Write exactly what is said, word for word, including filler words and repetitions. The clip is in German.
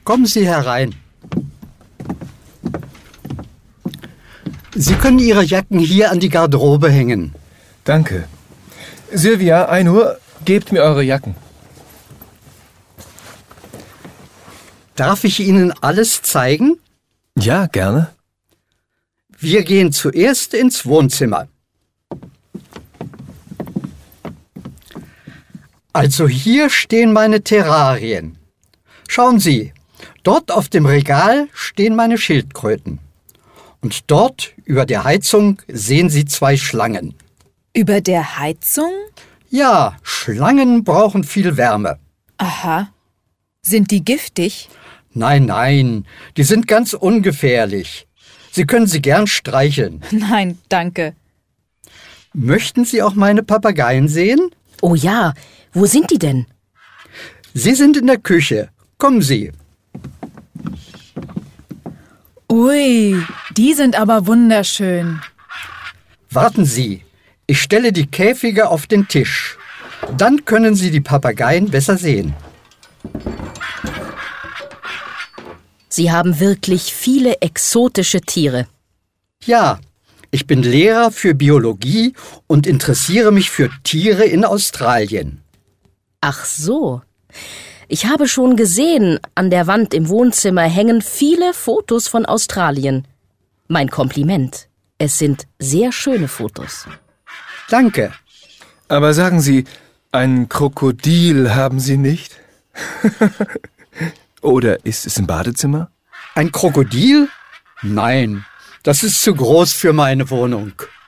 Kommen Sie herein. Sie können Ihre Jacken hier an die Garderobe hängen. Danke. Sylvia, Einur, gebt mir eure Jacken. Darf ich Ihnen alles zeigen? Ja, gerne. Wir gehen zuerst ins Wohnzimmer. Also hier stehen meine Terrarien. Schauen Sie, dort auf dem Regal stehen meine Schildkröten. Und dort über der Heizung sehen Sie zwei Schlangen. Über der Heizung? Ja, Schlangen brauchen viel Wärme. Aha. Sind die giftig? Nein, nein, die sind ganz ungefährlich. Sie können sie gern streicheln. Nein, danke. Möchten Sie auch meine Papageien sehen? Oh ja, wo sind die denn? Sie sind in der Küche. Kommen Sie. Ui, die sind aber wunderschön. Warten Sie, ich stelle die Käfige auf den Tisch. Dann können Sie die Papageien besser sehen. Sie haben wirklich viele exotische Tiere. Ja, ich bin Lehrer für Biologie und interessiere mich für Tiere in Australien. Ach so. Ich habe schon gesehen, an der Wand im Wohnzimmer hängen viele Fotos von Australien. Mein Kompliment. Es sind sehr schöne Fotos. Danke. Aber sagen Sie, ein Krokodil haben Sie nicht? Oder ist es im Badezimmer? Ein Krokodil? Nein, das ist zu groß für meine Wohnung.